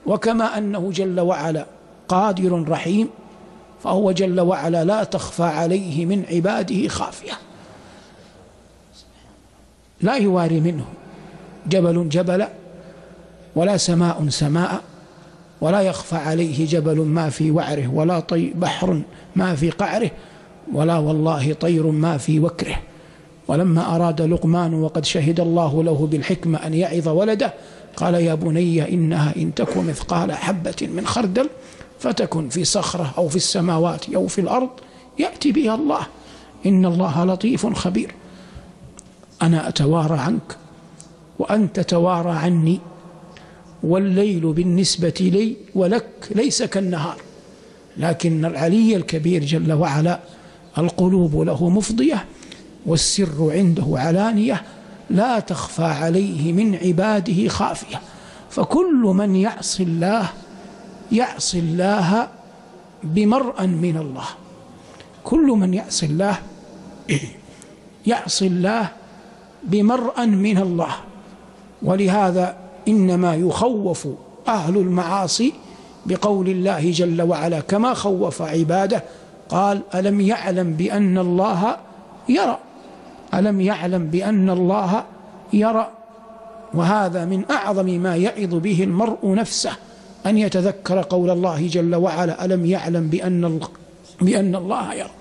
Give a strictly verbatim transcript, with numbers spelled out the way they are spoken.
وكما أنه جل وعلا قادر رحيم، فهو جل وعلا لا تخفى عليه من عباده خافية، لا يواري منه جبل جبلا ولا سماء سماء، ولا يخفى عليه جبل ما في وعره، ولا طي بحر ما في قعره، ولا والله طير ما في وكره. ولما أراد لقمان وقد شهد الله له بالحكمة أن يعظ ولده قال يا بني إنها إن تك مثقال حبة من خردل فتكن في صخرة أو في السماوات أو في الأرض يأتي بها الله إن الله لطيف خبير. أنا أتوارى عنك وأنت توارى عني، والليل بالنسبة لي ولك ليس كالنهار، لكن العلي الكبير جل وعلا القلوب له مفضية والسر عنده علانية، لا تخفى عليه من عباده خافية. فكل من يعصي الله يعصي الله بمرء من الله، كل من يعصي الله يعصي الله بمرء من الله. ولهذا إنما يخوف أهل المعاصي بقول الله جل وعلا كما خوف عباده، قال ألم يعلم بأن الله يرى، ألم يعلم بأن الله يرى. وهذا من أعظم ما يعظ به المرء نفسه، أن يتذكر قول الله جل وعلا ألم يعلم بأن بأن الله يرى.